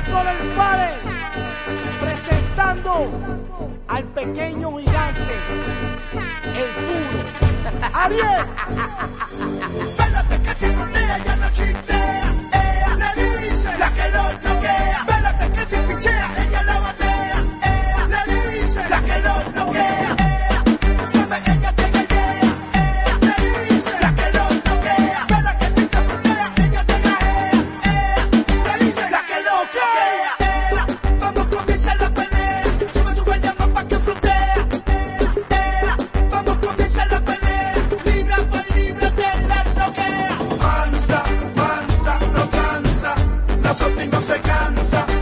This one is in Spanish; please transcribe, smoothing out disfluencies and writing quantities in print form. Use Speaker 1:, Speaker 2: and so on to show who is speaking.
Speaker 1: Héctor El Fare, presentando al pequeño gigante, el puro Ariel.
Speaker 2: Vélate que si frontea ya no chistea, le dice la que lo bloquea. Vélate que si pichea ella la batea, le dice la que lo bloquea. Sabe ella tiene idea, le dice la que lo bloquea. Vela que si te frontea ella te gajea, le dice la que lo bloquea. Vamos comienza la pelea, sube llama pa' que frontea. Vamos comienza la pelea, libra por libra te la bloquea. Mansa, mansa, no cansa, la sorte no se cansa.